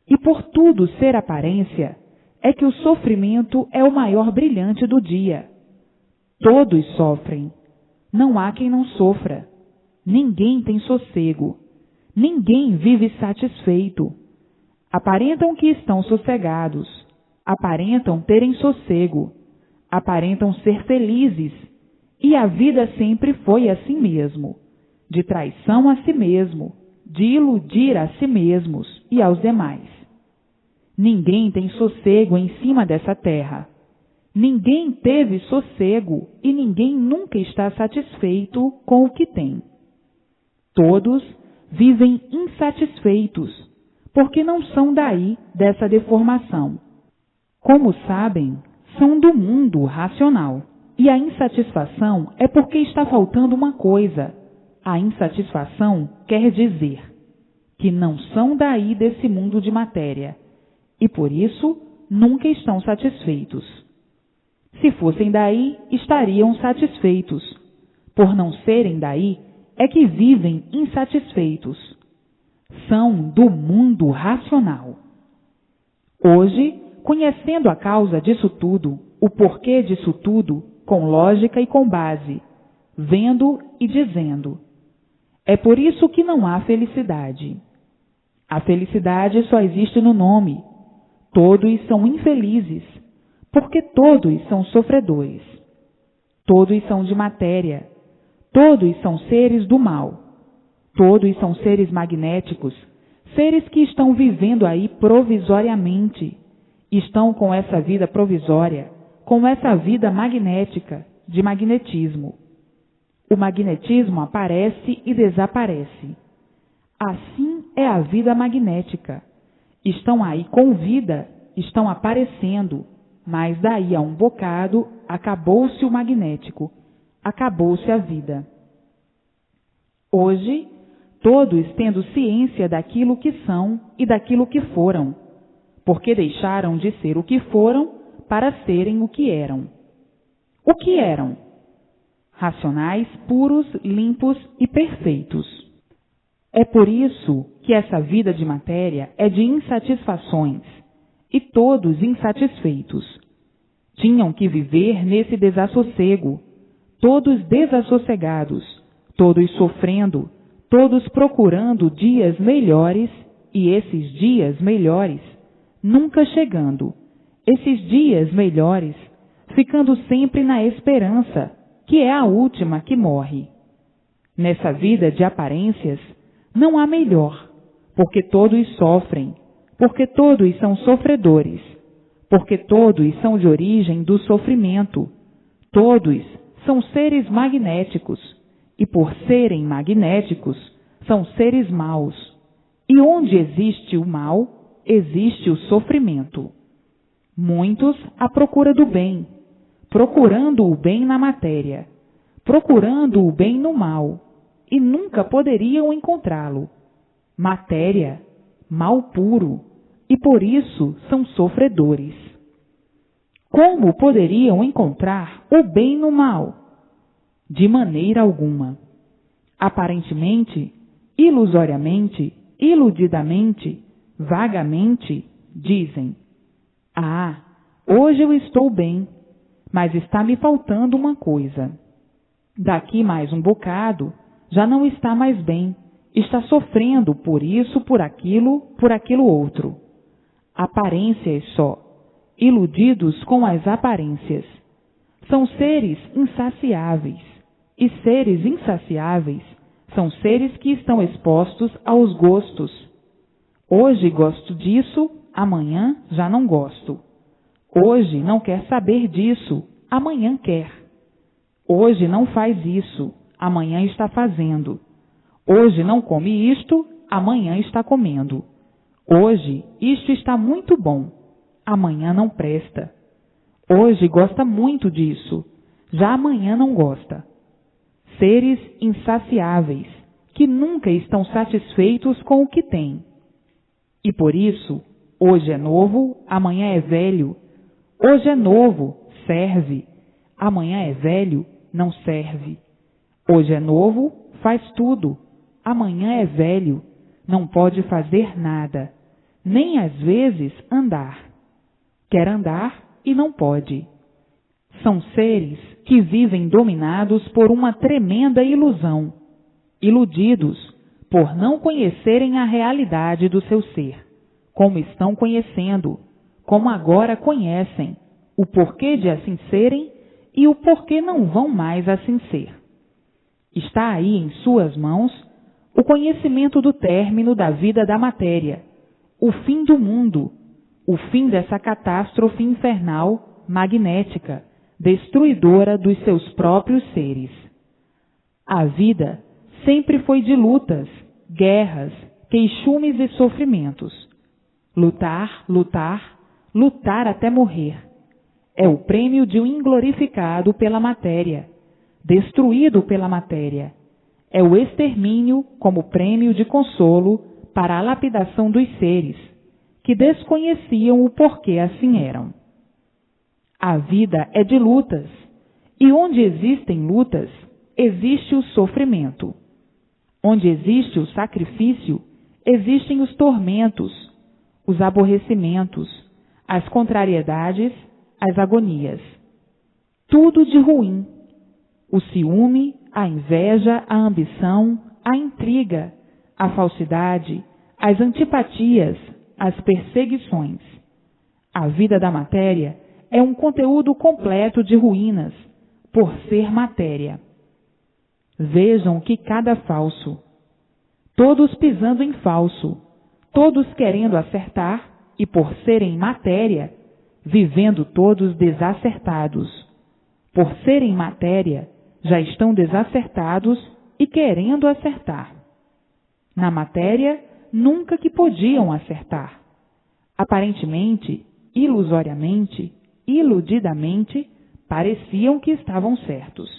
E por tudo ser aparência, é que o sofrimento é o maior brilhante do dia. Todos sofrem. Não há quem não sofra. Ninguém tem sossego. Ninguém vive satisfeito. Aparentam que estão sossegados. Aparentam terem sossego. Aparentam ser felizes. E a vida sempre foi assim mesmo. De traição a si mesmo. De iludir a si mesmos e aos demais. Ninguém tem sossego em cima dessa terra. Ninguém teve sossego e ninguém nunca está satisfeito com o que tem. Todos vivem insatisfeitos, porque não são daí dessa deformação. Como sabem, são do mundo racional. E a insatisfação é porque está faltando uma coisa. A insatisfação quer dizer que não são daí desse mundo de matéria. E por isso nunca estão satisfeitos. Se fossem daí, estariam satisfeitos. Por não serem daí, é que vivem insatisfeitos. São do mundo racional. Hoje, conhecendo a causa disso tudo, o porquê disso tudo, com lógica e com base, vendo e dizendo, é por isso que não há felicidade. A felicidade só existe no nome. Todos são infelizes, porque todos são sofredores. Todos são de matéria. Todos são seres do mal. Todos são seres magnéticos, seres que estão vivendo aí provisoriamente. Estão com essa vida provisória, com essa vida magnética, de magnetismo. O magnetismo aparece e desaparece. Assim é a vida magnética. Estão aí com vida, estão aparecendo, mas daí a um bocado acabou-se o magnético, acabou-se a vida. Hoje, todos tendo ciência daquilo que são e daquilo que foram, porque deixaram de ser o que foram para serem o que eram. O que eram? Racionais, puros, limpos e perfeitos. É por isso que essa vida de matéria é de insatisfações, e todos insatisfeitos. Tinham que viver nesse desassossego, todos desassossegados, todos sofrendo, todos procurando dias melhores, e esses dias melhores nunca chegando, esses dias melhores ficando sempre na esperança, que é a última que morre. Nessa vida de aparências, não há melhor, porque todos sofrem, porque todos são sofredores, porque todos são de origem do sofrimento, todos são seres magnéticos, e por serem magnéticos, são seres maus. E onde existe o mal, existe o sofrimento. Muitos à procura do bem, procurando o bem na matéria, procurando o bem no mal, e nunca poderiam encontrá-lo. Matéria, mal puro, e por isso são sofredores. Como poderiam encontrar o bem no mal? De maneira alguma. Aparentemente, ilusoriamente, iludidamente, vagamente, dizem: ah, hoje eu estou bem, mas está me faltando uma coisa. Daqui mais um bocado, já não está mais bem, está sofrendo por isso, por aquilo, por aquilo outro. Aparências só, iludidos com as aparências. São seres insaciáveis, e seres insaciáveis são seres que estão expostos aos gostos. Hoje gosto disso, amanhã já não gosto. Hoje não quer saber disso, amanhã quer. Hoje não faz isso, amanhã está fazendo. Hoje não come isto, amanhã está comendo. Hoje isto está muito bom, amanhã não presta. Hoje gosta muito disso, já amanhã não gosta. Seres insaciáveis, que nunca estão satisfeitos com o que têm. E por isso, hoje é novo, amanhã é velho. Hoje é novo, serve. Amanhã é velho, não serve. Hoje é novo, faz tudo. Amanhã é velho, não pode fazer nada. nem às vezes andar. Quer andar e não pode. São seres que vivem dominados por uma tremenda ilusão, iludidos por não conhecerem a realidade do seu ser, como estão conhecendo, como agora conhecem, o porquê de assim serem e o porquê não vão mais assim ser. Está aí em suas mãos o conhecimento do término da vida da matéria, o fim do mundo, o fim dessa catástrofe infernal, magnética, destruidora dos seus próprios seres. A vida sempre foi de lutas, guerras, queixumes e sofrimentos. Lutar, lutar, lutar até morrer. É o prêmio de um inglorificado pela matéria, destruído pela matéria. É o extermínio como prêmio de consolo para a lapidação dos seres, que desconheciam o porquê assim eram. A vida é de lutas, e onde existem lutas, existe o sofrimento. Onde existe o sacrifício, existem os tormentos, os aborrecimentos, as contrariedades, as agonias. Tudo de ruim. O ciúme, a inveja, a ambição, a intriga, a falsidade, as antipatias, as perseguições. A vida da matéria é um conteúdo completo de ruínas, por ser matéria. Vejam que cada falso, todos pisando em falso, todos querendo acertar e por serem matéria, vivendo todos desacertados. Por serem matéria, já estão desacertados e querendo acertar. Na matéria, nunca que podiam acertar. Aparentemente, ilusoriamente, iludidamente, pareciam que estavam certos.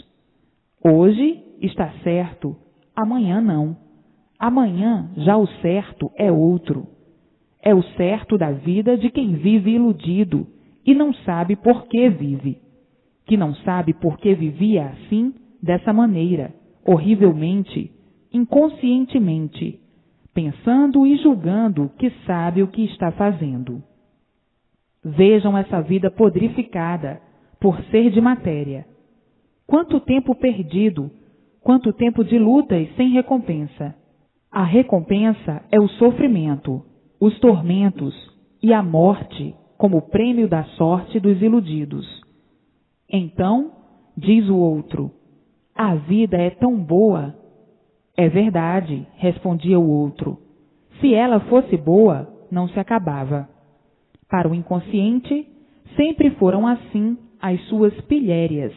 Hoje está certo, amanhã não. Amanhã já o certo é outro. É o certo da vida de quem vive iludido e não sabe por que vive. Que não sabe por que vivia assim, dessa maneira, horrivelmente, inconscientemente, pensando e julgando que sabe o que está fazendo. Vejam essa vida podrificada por ser de matéria. Quanto tempo perdido, quanto tempo de lutas sem recompensa. A recompensa é o sofrimento, os tormentos e a morte como prêmio da sorte dos iludidos. Então, diz o outro, a vida é tão boa. É verdade, respondia o outro. Se ela fosse boa, não se acabava. Para o inconsciente, sempre foram assim as suas pilhérias.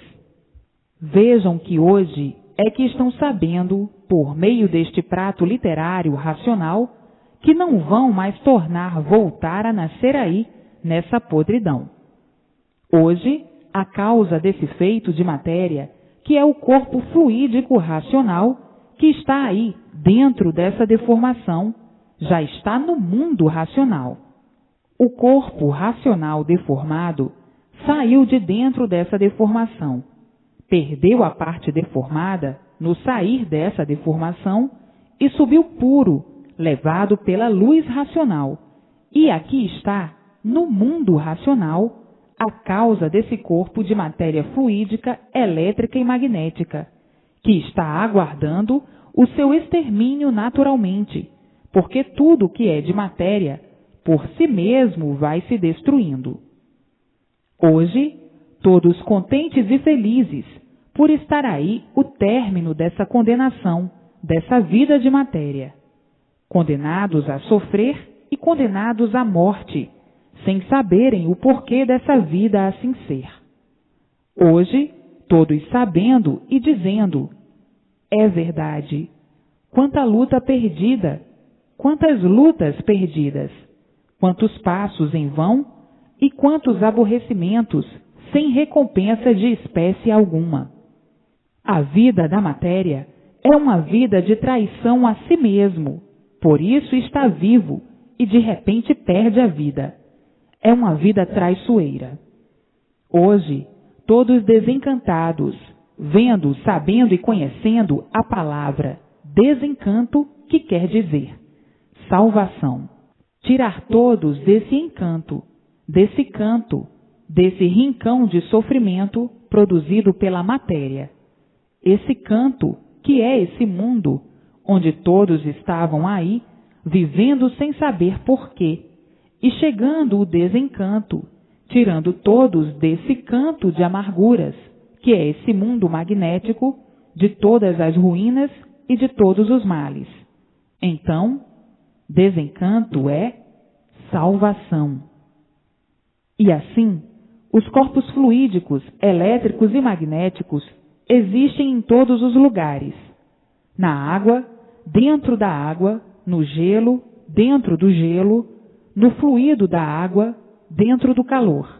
Vejam que hoje é que estão sabendo, por meio deste prato literário racional, que não vão mais tornar voltar a nascer aí, nessa podridão. Hoje, a causa desse feito de matéria, que é o corpo fluídico racional, que está aí, dentro dessa deformação, já está no mundo racional. O corpo racional deformado saiu de dentro dessa deformação, perdeu a parte deformada no sair dessa deformação e subiu puro, levado pela luz racional. E aqui está, no mundo racional, a causa desse corpo de matéria fluídica, elétrica e magnética, que está aguardando o seu extermínio naturalmente, porque tudo que é de matéria, por si mesmo vai se destruindo. Hoje, todos contentes e felizes por estar aí o término dessa condenação, dessa vida de matéria. Condenados a sofrer e condenados à morte, sem saberem o porquê dessa vida assim ser. Hoje, todos sabendo e dizendo, é verdade, quanta luta perdida, quantas lutas perdidas, quantos passos em vão e quantos aborrecimentos sem recompensa de espécie alguma. A vida da matéria é uma vida de traição a si mesmo, por isso está vivo e de repente perde a vida. É uma vida traiçoeira. Hoje, todos desencantados, vendo, sabendo e conhecendo a palavra desencanto, que quer dizer salvação. tirar todos desse encanto, desse canto, desse rincão de sofrimento produzido pela matéria. Esse canto, que é esse mundo, onde todos estavam aí, vivendo sem saber porquê, e chegando o desencanto, tirando todos desse canto de amarguras, que é esse mundo magnético, de todas as ruínas e de todos os males. Então, desencanto é salvação. E assim, os corpos fluídicos, elétricos e magnéticos existem em todos os lugares. Na água, dentro da água, no gelo, dentro do gelo, no fluido da água, dentro do calor.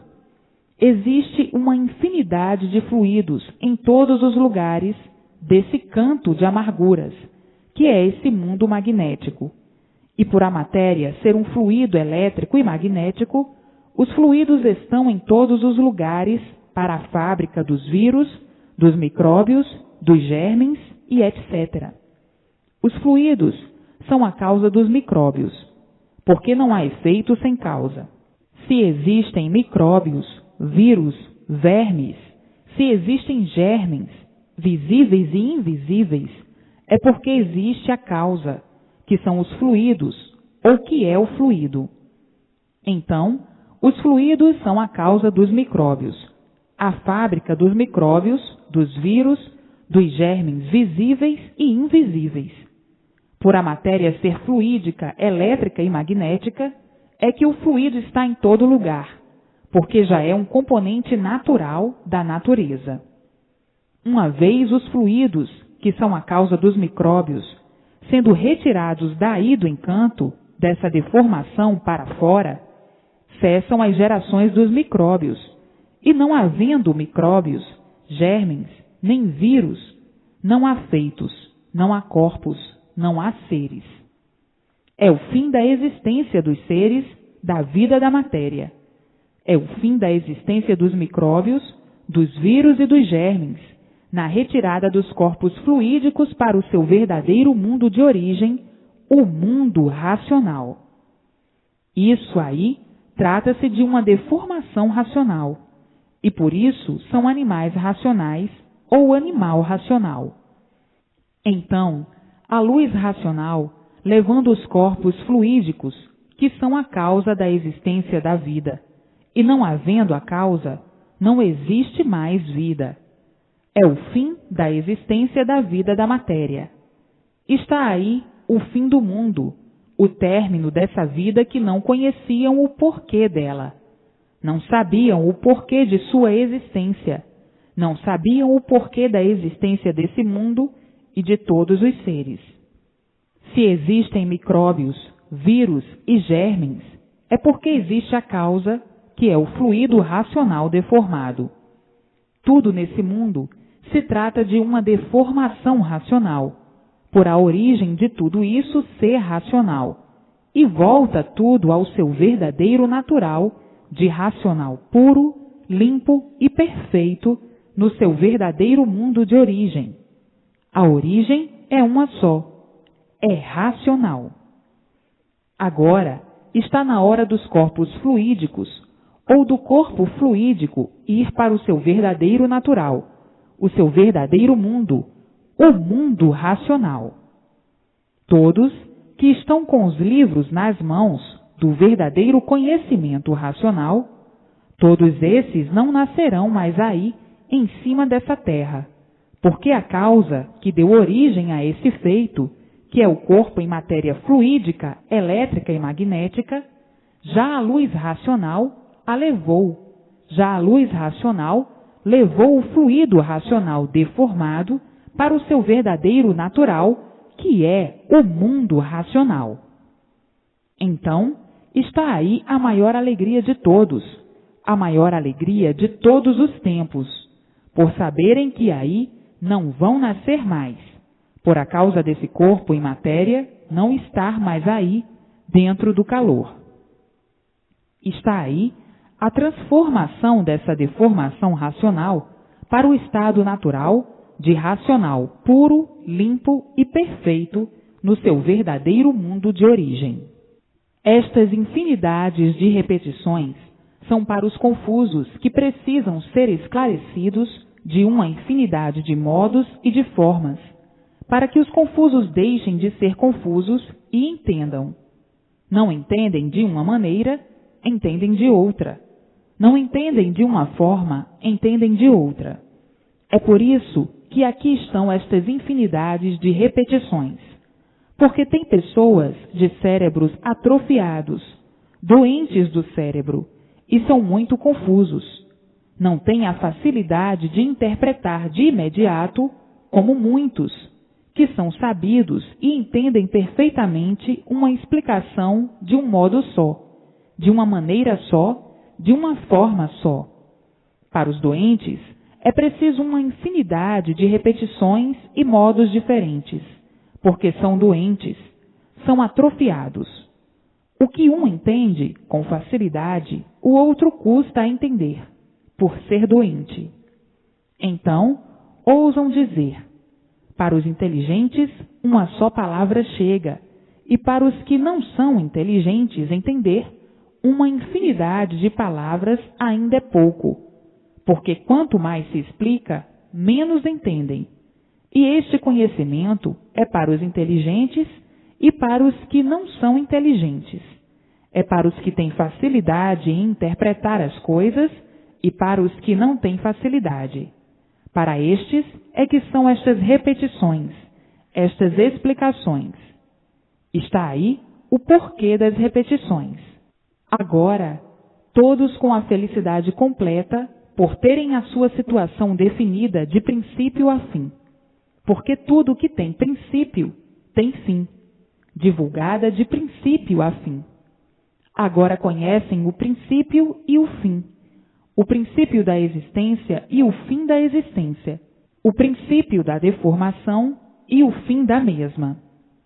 Existe uma infinidade de fluidos em todos os lugares desse canto de amarguras, que é esse mundo magnético. E por a matéria ser um fluido elétrico e magnético, os fluidos estão em todos os lugares para a fábrica dos vírus, dos micróbios, dos germes e etcétera. Os fluidos são a causa dos micróbios, porque não há efeito sem causa. Se existem micróbios, vírus, vermes, se existem germes, visíveis e invisíveis, é porque existe a causa, que são os fluidos, ou que é o fluido. Então, os fluidos são a causa dos micróbios, a fábrica dos micróbios, dos vírus, dos germes visíveis e invisíveis. Por a matéria ser fluídica, elétrica e magnética, é que o fluido está em todo lugar, porque já é um componente natural da natureza. Uma vez os fluidos, que são a causa dos micróbios, sendo retirados daí do encanto, dessa deformação para fora, cessam as gerações dos micróbios, e não havendo micróbios, germes, nem vírus, não há feitos, não há corpos, não há seres. É o fim da existência dos seres, da vida da matéria. É o fim da existência dos micróbios, dos vírus e dos germes, na retirada dos corpos fluídicos para o seu verdadeiro mundo de origem, o mundo racional. Isso aí trata-se de uma deformação racional, e por isso são animais racionais ou animal racional. Então, a luz racional, levando os corpos fluídicos, que são a causa da existência da vida, e não havendo a causa, não existe mais vida. É o fim da existência da vida da matéria. Está aí o fim do mundo, o término dessa vida que não conheciam o porquê dela. Não sabiam o porquê de sua existência. Não sabiam o porquê da existência desse mundo e de todos os seres. Se existem micróbios, vírus e germes, é porque existe a causa, que é o fluido racional deformado. Tudo nesse mundo se trata de uma deformação racional, por a origem de tudo isso ser racional, e volta tudo ao seu verdadeiro natural de racional puro, limpo e perfeito no seu verdadeiro mundo de origem. A origem é uma só, é racional. Agora está na hora dos corpos fluídicos, ou do corpo fluídico ir para o seu verdadeiro natural, o seu verdadeiro mundo, o mundo racional. Todos que estão com os livros nas mãos do verdadeiro conhecimento racional, todos esses não nascerão mais aí, em cima dessa terra, porque a causa que deu origem a esse feito, que é o corpo em matéria fluídica, elétrica e magnética, já a luz racional a levou, já a luz racional levou o fluido racional deformado para o seu verdadeiro natural, que é o mundo racional. Então, está aí a maior alegria de todos, a maior alegria de todos os tempos, por saberem que aí não vão nascer mais, por a causa desse corpo em matéria não estar mais aí, dentro do calor. Está aí a transformação dessa deformação racional para o estado natural de racional puro, limpo e perfeito no seu verdadeiro mundo de origem. Estas infinidades de repetições são para os confusos que precisam ser esclarecidos de uma infinidade de modos e de formas, para que os confusos deixem de ser confusos e entendam. Não entendem de uma maneira, entendem de outra. Não entendem de uma forma, entendem de outra. É por isso que aqui estão estas infinidades de repetições. Porque tem pessoas de cérebros atrofiados, doentes do cérebro, e são muito confusos. Não têm a facilidade de interpretar de imediato, como muitos, que são sabidos e entendem perfeitamente uma explicação de um modo só, de uma maneira só, de uma forma só. Para os doentes, é preciso uma infinidade de repetições e modos diferentes, porque são doentes, são atrofiados. O que um entende com facilidade, o outro custa a entender, por ser doente. Então, ousam dizer: para os inteligentes, uma só palavra chega, e para os que não são inteligentes entender, uma infinidade de palavras ainda é pouco, porque quanto mais se explica, menos entendem. E este conhecimento é para os inteligentes e para os que não são inteligentes. É para os que têm facilidade em interpretar as coisas e para os que não têm facilidade. Para estes é que são estas repetições, estas explicações. Está aí o porquê das repetições. Agora, todos com a felicidade completa, por terem a sua situação definida de princípio a fim. Porque tudo que tem princípio tem fim, divulgada de princípio a fim. Agora conhecem o princípio e o fim, o princípio da existência e o fim da existência, o princípio da deformação e o fim da mesma.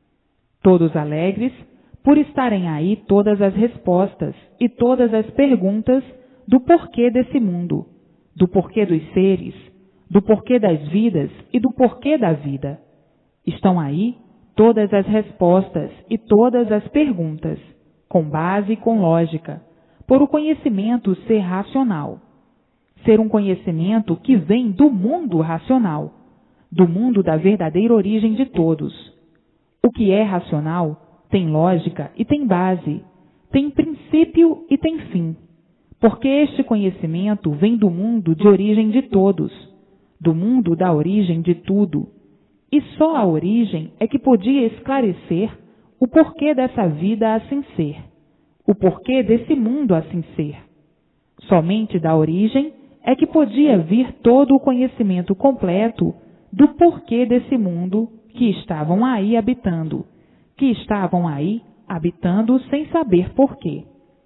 Todos alegres por estarem aí todas as respostas e todas as perguntas do porquê desse mundo, do porquê dos seres, do porquê das vidas e do porquê da vida. Estão aí todas as respostas e todas as perguntas, com base e com lógica, por o conhecimento ser racional. Ser um conhecimento que vem do mundo racional, do mundo da verdadeira origem de todos. O que é racional tem lógica e tem base, tem princípio e tem fim, porque este conhecimento vem do mundo de origem de todos, do mundo da origem de tudo, e só a origem é que podia esclarecer o porquê dessa vida assim ser, o porquê desse mundo assim ser. Somente da origem é que podia vir todo o conhecimento completo do porquê desse mundo que estavam aí habitando, que estavam aí habitando sem saber porquê.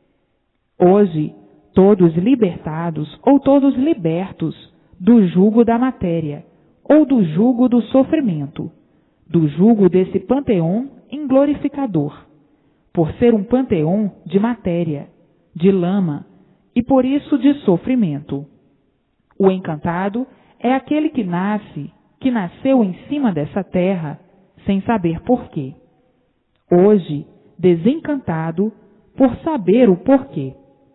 Hoje, todos libertados ou todos libertos do jugo da matéria ou do jugo do sofrimento, do jugo desse panteão inglorificador, por ser um panteão de matéria, de lama e por isso de sofrimento. O encantado é aquele que nasce, que nasceu em cima dessa terra sem saber porquê. Hoje, desencantado por saber o porquê.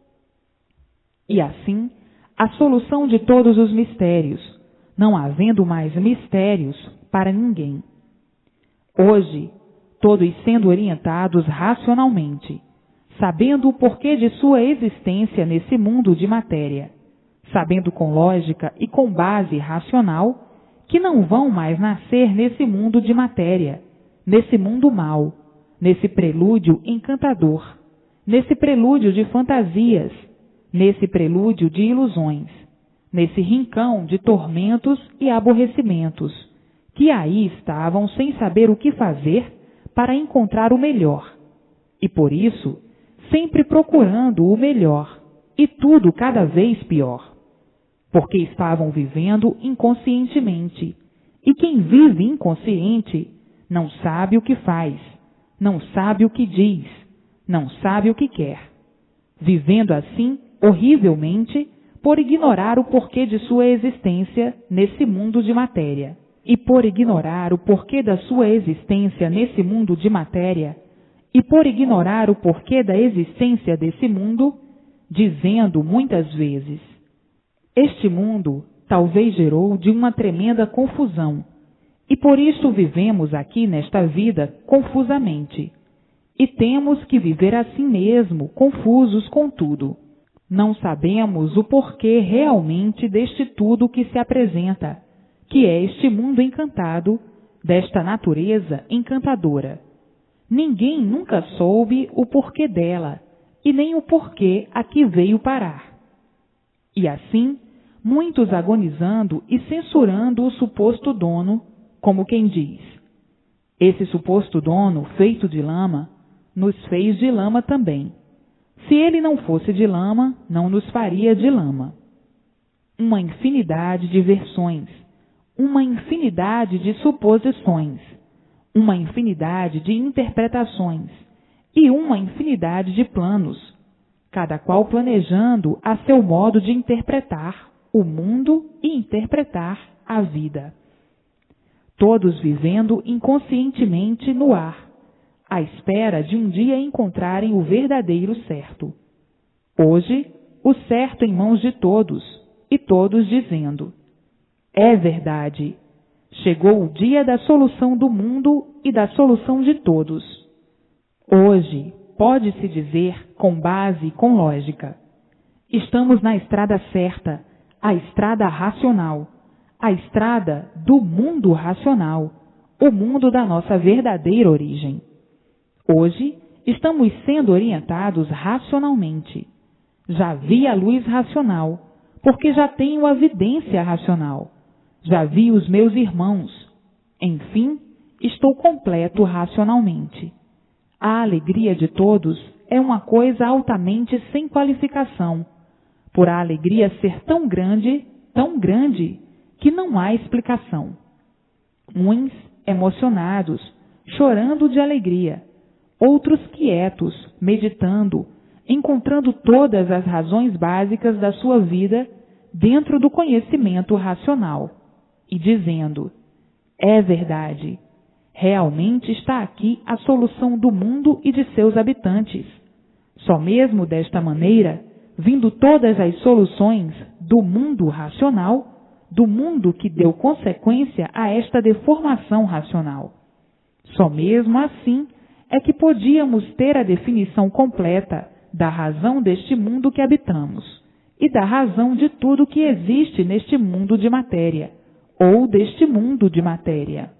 E assim, a solução de todos os mistérios, não havendo mais mistérios para ninguém. Hoje, todos sendo orientados racionalmente, sabendo o porquê de sua existência nesse mundo de matéria, sabendo com lógica e com base racional que não vão mais nascer nesse mundo de matéria, nesse mundo mau, nesse prelúdio encantador, nesse prelúdio de fantasias, nesse prelúdio de ilusões, nesse rincão de tormentos e aborrecimentos, que aí estavam sem saber o que fazer para encontrar o melhor, e por isso, sempre procurando o melhor, e tudo cada vez pior, porque estavam vivendo inconscientemente, e quem vive inconsciente não sabe o que faz, não sabe o que diz, não sabe o que quer, vivendo assim horrivelmente por ignorar o porquê de sua existência nesse mundo de matéria. E por ignorar o porquê da sua existência nesse mundo de matéria, e por ignorar o porquê da existência desse mundo, dizendo muitas vezes: este mundo talvez gerou de uma tremenda confusão, e por isso vivemos aqui nesta vida confusamente. E temos que viver assim mesmo, confusos com tudo. Não sabemos o porquê realmente deste tudo que se apresenta, que é este mundo encantado, desta natureza encantadora. Ninguém nunca soube o porquê dela, e nem o porquê a que veio parar. E assim, muitos agonizando e censurando o suposto dono, como quem diz: esse suposto dono, feito de lama, nos fez de lama também. Se ele não fosse de lama, não nos faria de lama. Uma infinidade de versões, uma infinidade de suposições, uma infinidade de interpretações e uma infinidade de planos, cada qual planejando a seu modo de interpretar o mundo e interpretar a vida. Todos vivendo inconscientemente no ar, à espera de um dia encontrarem o verdadeiro certo. Hoje, o certo em mãos de todos, e todos dizendo: é verdade, chegou o dia da solução do mundo e da solução de todos. Hoje, pode-se dizer com base e com lógica: estamos na estrada certa, a estrada racional, a estrada do mundo racional, o mundo da nossa verdadeira origem. Hoje, estamos sendo orientados racionalmente. Já vi a luz racional, porque já tenho a vidência racional. Já vi os meus irmãos. Enfim, estou completo racionalmente. A alegria de todos é uma coisa altamente sem qualificação, por a alegria ser tão grande, tão grande, que não há explicação. Uns emocionados, chorando de alegria, outros quietos, meditando, encontrando todas as razões básicas da sua vida dentro do conhecimento racional, e dizendo: é verdade, realmente está aqui a solução do mundo e de seus habitantes. Só mesmo desta maneira, vindo todas as soluções do mundo racional, do mundo que deu consequência a esta deformação racional. Só mesmo assim é que podíamos ter a definição completa da razão deste mundo que habitamos e da razão de tudo que existe neste mundo de matéria, ou deste mundo de matéria.